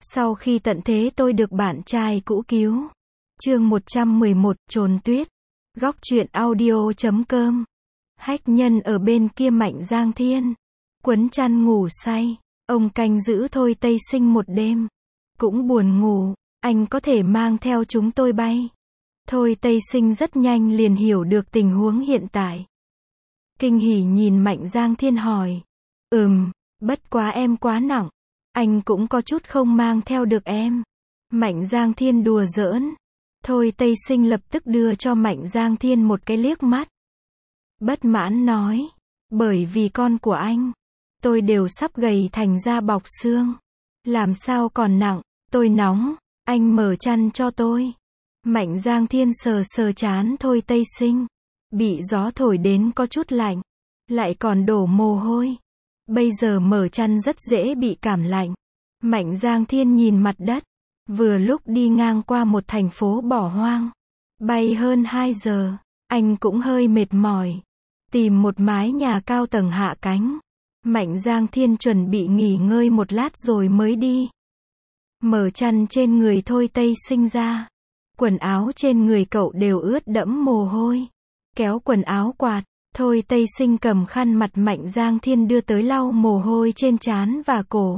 Sau khi tận thế tôi được bạn trai cũ cứu. Chương 111, trồn tuyết. Góc truyện audio.com. Hách nhân ở bên kia Mạnh Giang Thiên. Quấn chăn ngủ say. Ông canh giữ Thôi Tây Sinh một đêm. Cũng buồn ngủ, anh có thể mang theo chúng tôi bay. Thôi Tây Sinh rất nhanh liền hiểu được tình huống hiện tại. Kinh hỉ nhìn Mạnh Giang Thiên hỏi. Bất quá em quá nặng. Anh cũng có chút không mang theo được em. Mạnh Giang Thiên đùa giỡn. Thôi Tây Sinh lập tức đưa cho Mạnh Giang Thiên một cái liếc mắt. Bất mãn nói. Bởi vì con của anh, tôi đều sắp gầy thành da bọc xương. Làm sao còn nặng, tôi nóng, anh mở chăn cho tôi. Mạnh Giang Thiên sờ sờ trán Thôi Tây Sinh. Bị gió thổi đến có chút lạnh. Lại còn đổ mồ hôi. Bây giờ mở chăn rất dễ bị cảm lạnh. Mạnh Giang Thiên nhìn mặt đất. Vừa lúc đi ngang qua một thành phố bỏ hoang. Bay hơn 2 giờ. Anh cũng hơi mệt mỏi. Tìm một mái nhà cao tầng hạ cánh. Mạnh Giang Thiên chuẩn bị nghỉ ngơi một lát rồi mới đi. Mở chăn trên người Thôi Tây Sinh ra. Quần áo trên người cậu đều ướt đẫm mồ hôi. Kéo quần áo quạt. Thôi Tây Sinh cầm khăn mặt Mạnh Giang Thiên đưa tới lau mồ hôi trên trán và cổ.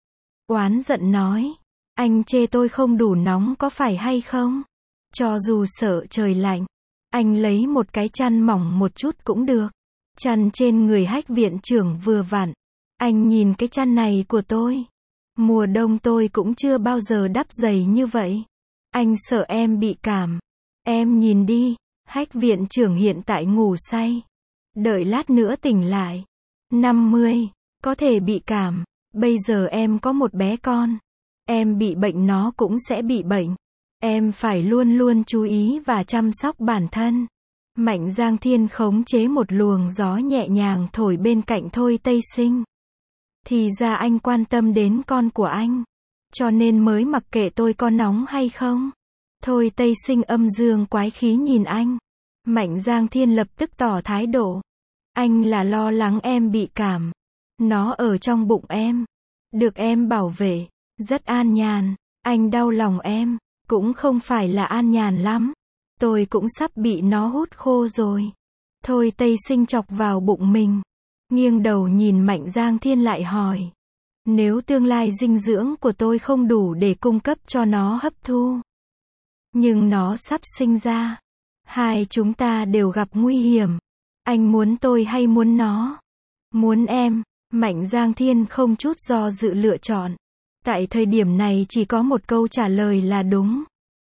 Oán giận nói. Anh chê tôi không đủ nóng có phải hay không? Cho dù sợ trời lạnh, anh lấy một cái chăn mỏng một chút cũng được. Chăn trên người Hách viện trưởng vừa vặn. Anh nhìn cái chăn này của tôi. Mùa đông tôi cũng chưa bao giờ đắp dày như vậy. Anh sợ em bị cảm. Em nhìn đi, Hách viện trưởng hiện tại ngủ say. Đợi lát nữa tỉnh lại. 50, có thể bị cảm. Bây giờ em có một bé con. Em bị bệnh nó cũng sẽ bị bệnh. Em phải luôn luôn chú ý và chăm sóc bản thân. Mạnh Giang Thiên khống chế một luồng gió nhẹ nhàng thổi bên cạnh Thôi Tây Sinh. Thì ra anh quan tâm đến con của anh. Cho nên mới mặc kệ tôi có nóng hay không. Thôi Tây Sinh âm dương quái khí nhìn anh. Mạnh Giang Thiên lập tức tỏ thái độ. Anh là lo lắng em bị cảm. Nó ở trong bụng em. Được em bảo vệ. Rất an nhàn. Anh đau lòng em. Cũng không phải là an nhàn lắm. Tôi cũng sắp bị nó hút khô rồi. Thôi Tây Sinh chọc vào bụng mình. Nghiêng đầu nhìn Mạnh Giang Thiên lại hỏi. Nếu tương lai dinh dưỡng của tôi không đủ để cung cấp cho nó hấp thu. Nhưng nó sắp sinh ra. Hai chúng ta đều gặp nguy hiểm. Anh muốn tôi hay muốn nó? Muốn em. Mạnh Giang Thiên không chút do dự lựa chọn. Tại thời điểm này chỉ có một câu trả lời là đúng.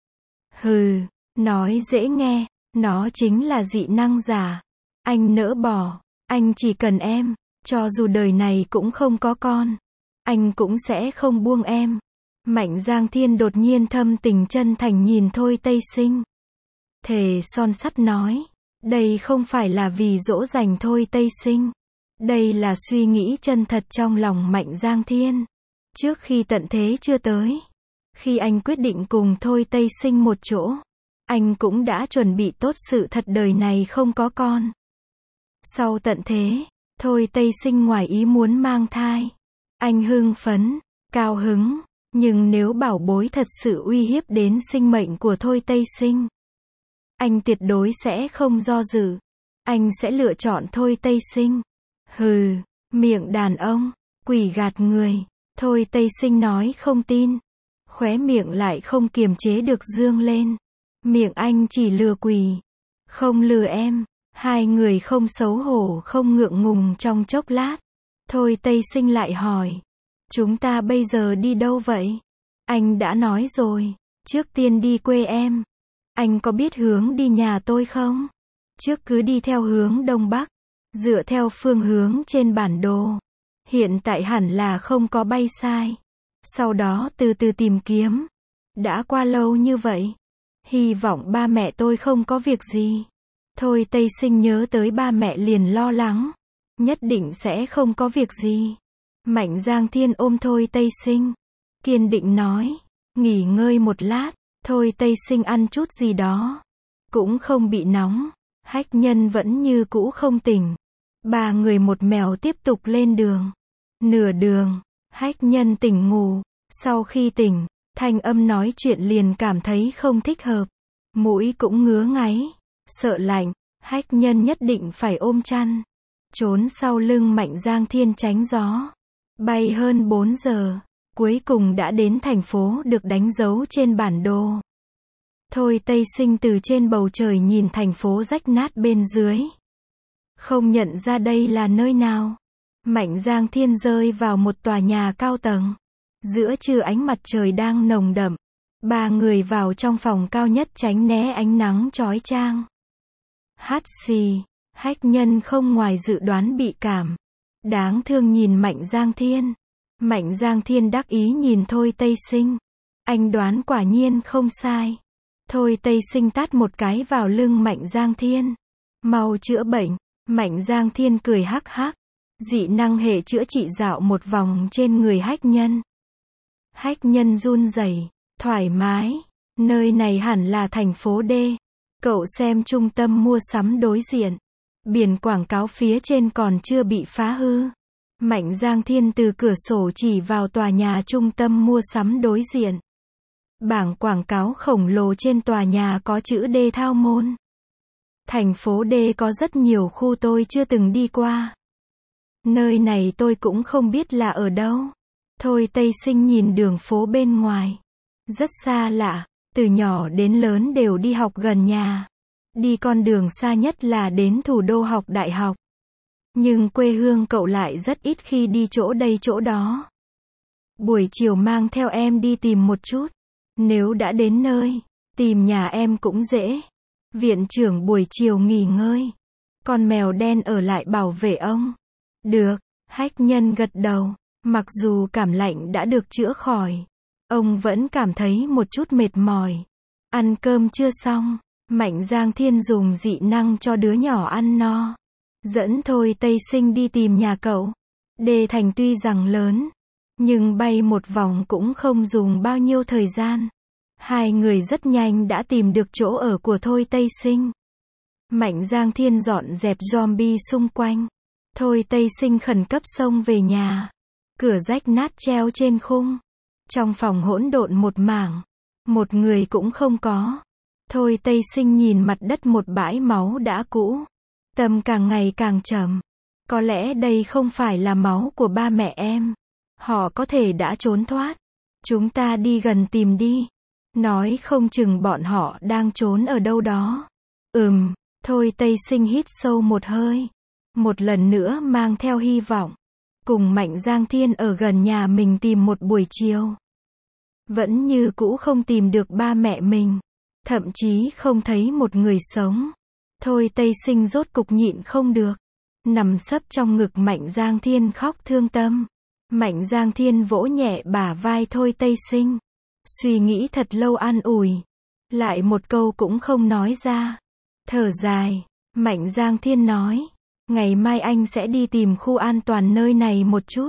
Hừ, nói dễ nghe, nó chính là dị năng giả. Anh nỡ bỏ, anh chỉ cần em, cho dù đời này cũng không có con. Anh cũng sẽ không buông em. Mạnh Giang Thiên đột nhiên thâm tình chân thành nhìn Thôi Tây Sinh. Thề son sắt nói, đây không phải là vì dỗ dành Thôi Tây Sinh. Đây là suy nghĩ chân thật trong lòng Mạnh Giang Thiên. Trước khi tận thế chưa tới. Khi anh quyết định cùng Thôi Tây Sinh một chỗ. Anh cũng đã chuẩn bị tốt sự thật đời này không có con. Sau tận thế, Thôi Tây Sinh ngoài ý muốn mang thai. Anh hưng phấn, cao hứng. Nhưng nếu bảo bối thật sự uy hiếp đến sinh mệnh của Thôi Tây Sinh. Anh tuyệt đối sẽ không do dự. Anh sẽ lựa chọn Thôi Tây Sinh. Hừ, miệng đàn ông, quỷ gạt người. Thôi Tây Sinh nói không tin. Khóe miệng lại không kiềm chế được dương lên. Miệng anh chỉ lừa quỷ. Không lừa em. Hai người không xấu hổ không ngượng ngùng trong chốc lát. Thôi Tây Sinh lại hỏi. Chúng ta bây giờ đi đâu vậy? Anh đã nói rồi. Trước tiên đi quê em. Anh có biết hướng đi nhà tôi không? Trước cứ đi theo hướng Đông Bắc. Dựa theo phương hướng trên bản đồ. Hiện tại hẳn là không có bay sai. Sau đó từ từ tìm kiếm. Đã qua lâu như vậy. Hy vọng ba mẹ tôi không có việc gì. Thôi Tây Sinh nhớ tới ba mẹ liền lo lắng. Nhất định sẽ không có việc gì. Mạnh Giang Thiên ôm Thôi Tây Sinh. Kiên định nói. Nghỉ ngơi một lát. Thôi Tây Sinh ăn chút gì đó. Cũng không bị nóng. Hách nhân vẫn như cũ không tỉnh. Ba người một mèo tiếp tục lên đường. Nửa đường, Hách nhân tỉnh ngủ. Sau khi tỉnh, thanh âm nói chuyện liền cảm thấy không thích hợp. Mũi cũng ngứa ngáy, sợ lạnh, Hách Nhân nhất định phải ôm chăn. Trốn sau lưng Mạnh Giang Thiên tránh gió. Bay hơn 4 giờ, cuối cùng đã đến thành phố được đánh dấu trên bản đồ. Thôi Tây Sinh từ trên bầu trời nhìn thành phố rách nát bên dưới. Không nhận ra đây là nơi nào. Mạnh Giang Thiên rơi vào một tòa nhà cao tầng. Giữa trưa ánh mặt trời đang nồng đậm. Ba người vào trong phòng cao nhất tránh né ánh nắng chói chang. Hắt xì, Hách Nhân không ngoài dự đoán bị cảm. Đáng thương nhìn Mạnh Giang Thiên. Mạnh Giang Thiên đắc ý nhìn Thôi Tây Sinh. Anh đoán quả nhiên không sai. Thôi Tây Sinh tát một cái vào lưng Mạnh Giang Thiên. Mau chữa bệnh. Mạnh Giang Thiên cười hắc hắc. Dị năng hệ chữa trị dạo một vòng trên người Hách Nhân. Hách Nhân run rẩy, thoải mái. Nơi này hẳn là thành phố D. Cậu xem trung tâm mua sắm đối diện. Biển quảng cáo phía trên còn chưa bị phá hư. Mạnh Giang Thiên từ cửa sổ chỉ vào tòa nhà trung tâm mua sắm đối diện. Bảng quảng cáo khổng lồ trên tòa nhà có chữ D Thao Môn. Thành phố D có rất nhiều khu tôi chưa từng đi qua. Nơi này tôi cũng không biết là ở đâu. Thôi Tây Sinh nhìn đường phố bên ngoài. Rất xa lạ, từ nhỏ đến lớn đều đi học gần nhà. Đi con đường xa nhất là đến thủ đô học đại học. Nhưng quê hương cậu lại rất ít khi đi chỗ đây chỗ đó. Buổi chiều mang theo em đi tìm một chút. Nếu đã đến nơi, tìm nhà em cũng dễ. Viện trưởng buổi chiều nghỉ ngơi. Con mèo đen ở lại bảo vệ ông. Được, Hách Nhân gật đầu. Mặc dù cảm lạnh đã được chữa khỏi, ông vẫn cảm thấy một chút mệt mỏi. Ăn cơm chưa xong, Mạnh Giang Thiên dùng dị năng cho đứa nhỏ ăn no. Dẫn Thôi Tây Sinh đi tìm nhà cậu. Đê thành tuy rằng lớn, nhưng bay một vòng cũng không dùng bao nhiêu thời gian. Hai người rất nhanh đã tìm được chỗ ở của Thôi Tây Sinh. Mạnh Giang Thiên dọn dẹp zombie xung quanh. Thôi Tây Sinh khẩn cấp xông về nhà. Cửa rách nát treo trên khung. Trong phòng hỗn độn một mảng. Một người cũng không có. Thôi Tây Sinh nhìn mặt đất một bãi máu đã cũ. Tâm càng ngày càng trầm. Có lẽ đây không phải là máu của ba mẹ em. Họ có thể đã trốn thoát. Chúng ta đi gần tìm đi. Nói không chừng bọn họ đang trốn ở đâu đó. Thôi Tây Sinh hít sâu một hơi. Một lần nữa mang theo hy vọng. Cùng Mạnh Giang Thiên ở gần nhà mình tìm một buổi chiều. Vẫn như cũ không tìm được ba mẹ mình. Thậm chí không thấy một người sống. Thôi Tây Sinh rốt cục nhịn không được. Nằm sấp trong ngực Mạnh Giang Thiên khóc thương tâm. Mạnh Giang Thiên vỗ nhẹ bả vai Thôi Tây Sinh. Suy nghĩ thật lâu an ủi. Lại một câu cũng không nói ra. Thở dài, Mạnh Giang Thiên nói. Ngày mai anh sẽ đi tìm khu an toàn nơi này một chút.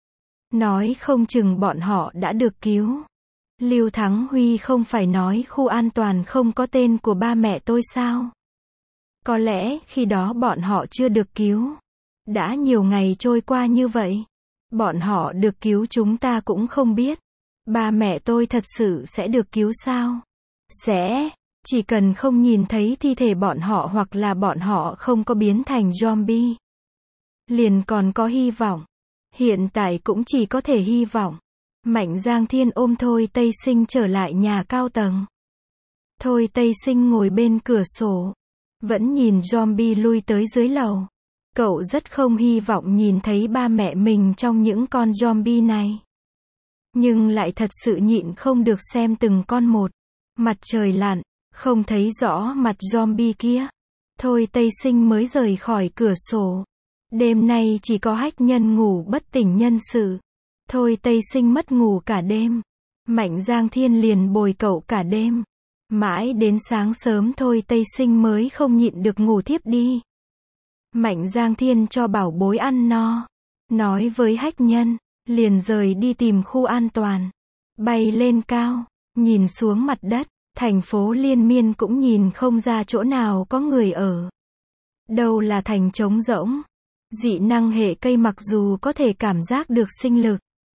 Nói không chừng bọn họ đã được cứu. Lưu Thắng Huy không phải nói khu an toàn không có tên của ba mẹ tôi sao? Có lẽ khi đó bọn họ chưa được cứu. Đã nhiều ngày trôi qua như vậy. Bọn họ được cứu chúng ta cũng không biết. Ba mẹ tôi thật sự sẽ được cứu sao? Sẽ. Chỉ cần không nhìn thấy thi thể bọn họ hoặc là bọn họ không có biến thành zombie. Liền còn có hy vọng. Hiện tại cũng chỉ có thể hy vọng. Mạnh Giang Thiên ôm Thôi Tây Sinh trở lại nhà cao tầng. Thôi Tây Sinh ngồi bên cửa sổ. Vẫn nhìn zombie lui tới dưới lầu. Cậu rất không hy vọng nhìn thấy ba mẹ mình trong những con zombie này. Nhưng lại thật sự nhịn không được xem từng con một. Mặt trời lặn. Không thấy rõ mặt zombie kia. Thôi Tây Sinh mới rời khỏi cửa sổ. Đêm nay chỉ có Hách Nhân ngủ bất tỉnh nhân sự. Thôi Tây Sinh mất ngủ cả đêm. Mạnh Giang Thiên liền bồi cậu cả đêm. Mãi đến sáng sớm Thôi Tây Sinh mới không nhịn được ngủ thiếp đi. Mạnh Giang Thiên cho bảo bối ăn no. Nói với Hách Nhân. Liền rời đi tìm khu an toàn. Bay lên cao. Nhìn xuống mặt đất. Thành phố liên miên cũng nhìn không ra chỗ nào có người ở. Đâu là thành trống rỗng. Dị năng hệ cây mặc dù có thể cảm giác được sinh lực.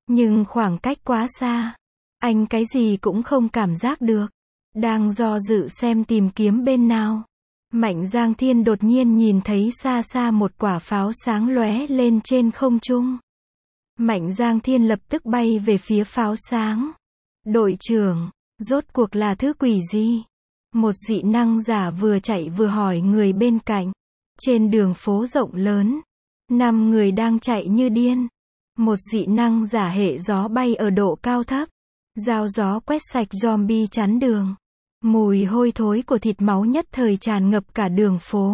Nhưng khoảng cách quá xa. Anh cái gì cũng không cảm giác được. Đang do dự xem tìm kiếm bên nào. Mạnh Giang Thiên đột nhiên nhìn thấy xa xa một quả pháo sáng lóe lên trên không trung. Mạnh Giang Thiên lập tức bay về phía pháo sáng. Đội trưởng, rốt cuộc là thứ quỷ gì? Một dị năng giả vừa chạy vừa hỏi người bên cạnh. Trên đường phố rộng lớn, 5 người đang chạy như điên. Một dị năng giả hệ gió bay ở độ cao thấp. Dao gió quét sạch zombie chắn đường. Mùi hôi thối của thịt máu nhất thời tràn ngập cả đường phố.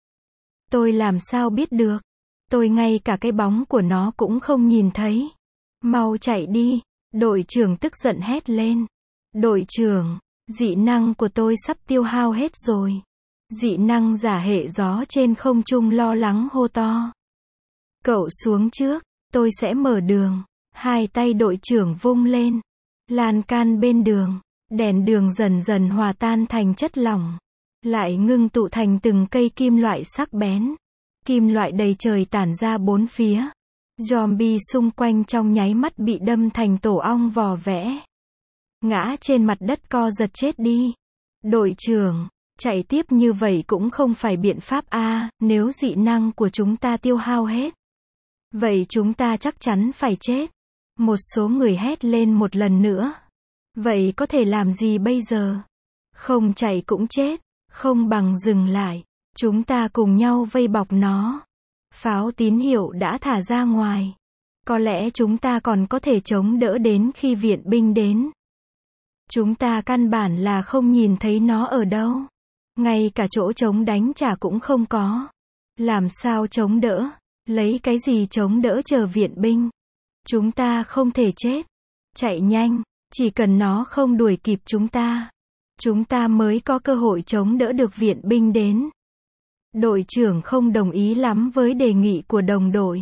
Tôi làm sao biết được? Tôi ngay cả cái bóng của nó cũng không nhìn thấy. Mau chạy đi, đội trưởng tức giận hét lên. Đội trưởng, dị năng của tôi sắp tiêu hao hết rồi. Dị năng giả hệ gió trên không trung lo lắng hô to. Cậu xuống trước, tôi sẽ mở đường. Hai tay đội trưởng vung lên. Lan can bên đường, đèn đường dần dần hòa tan thành chất lỏng. Lại ngưng tụ thành từng cây kim loại sắc bén. Kim loại đầy trời tản ra bốn phía. Zombie xung quanh trong nháy mắt bị đâm thành tổ ong vò vẽ. Ngã trên mặt đất co giật chết đi. Đội trưởng, chạy tiếp như vậy cũng không phải biện pháp a, nếu dị năng của chúng ta tiêu hao hết. Vậy chúng ta chắc chắn phải chết. Một số người hét lên một lần nữa. Vậy có thể làm gì bây giờ? Không chạy cũng chết, không bằng dừng lại. Chúng ta cùng nhau vây bọc nó. Pháo tín hiệu đã thả ra ngoài. Có lẽ chúng ta còn có thể chống đỡ đến khi viện binh đến. Chúng ta căn bản là không nhìn thấy nó ở đâu. Ngay cả chỗ chống đánh trả cũng không có. Làm sao chống đỡ? Lấy cái gì chống đỡ chờ viện binh? Chúng ta không thể chết. Chạy nhanh, chỉ cần nó không đuổi kịp chúng ta mới có cơ hội chống đỡ được viện binh đến. Đội trưởng không đồng ý lắm với đề nghị của đồng đội.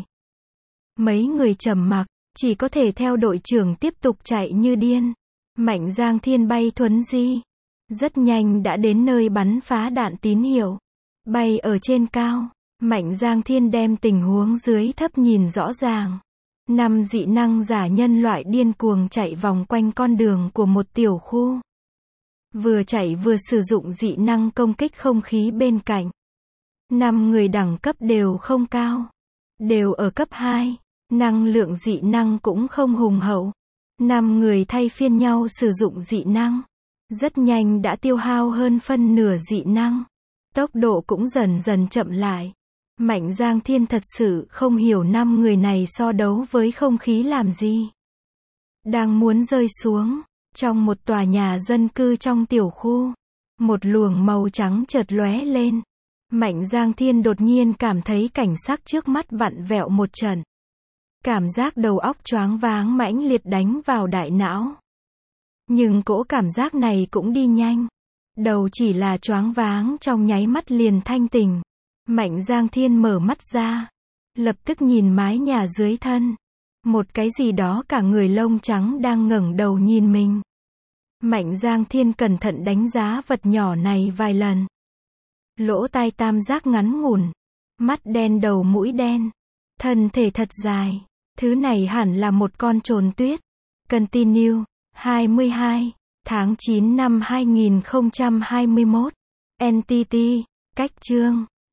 Mấy người trầm mặc, chỉ có thể theo đội trưởng tiếp tục chạy như điên. Mạnh Giang Thiên bay thuấn di. Rất nhanh đã đến nơi bắn phá đạn tín hiệu. Bay ở trên cao, Mạnh Giang Thiên đem tình huống dưới thấp nhìn rõ ràng. 5 dị năng giả nhân loại điên cuồng chạy vòng quanh con đường của một tiểu khu. Vừa chạy vừa sử dụng dị năng công kích không khí bên cạnh. 5 người đẳng cấp đều không cao. Đều ở cấp 2. Năng lượng dị năng cũng không hùng hậu. 5 người thay phiên nhau sử dụng dị năng. Rất nhanh đã tiêu hao hơn phân nửa dị năng. Tốc độ cũng dần dần chậm lại. Mạnh Giang Thiên thật sự không hiểu 5 người này so đấu với không khí làm gì. Đang muốn rơi xuống, trong một tòa nhà dân cư trong tiểu khu, một luồng màu trắng chợt lóe lên. Mạnh Giang Thiên đột nhiên cảm thấy cảnh sắc trước mắt vặn vẹo một trận. Cảm giác đầu óc choáng váng mãnh liệt đánh vào đại não. Nhưng cỗ cảm giác này cũng đi nhanh. Đầu chỉ là choáng váng trong nháy mắt liền thanh tỉnh. Mạnh Giang Thiên mở mắt ra. Lập tức nhìn mái nhà dưới thân. Một cái gì đó cả người lông trắng đang ngẩng đầu nhìn mình. Mạnh Giang Thiên cẩn thận đánh giá vật nhỏ này vài lần. Lỗ tai tam giác ngắn ngủn. Mắt đen đầu mũi đen. Thân thể thật dài. Thứ này hẳn là một con trồn tuyết. Continue. 22. Tháng 9 năm 2021. NTT. Cách chương.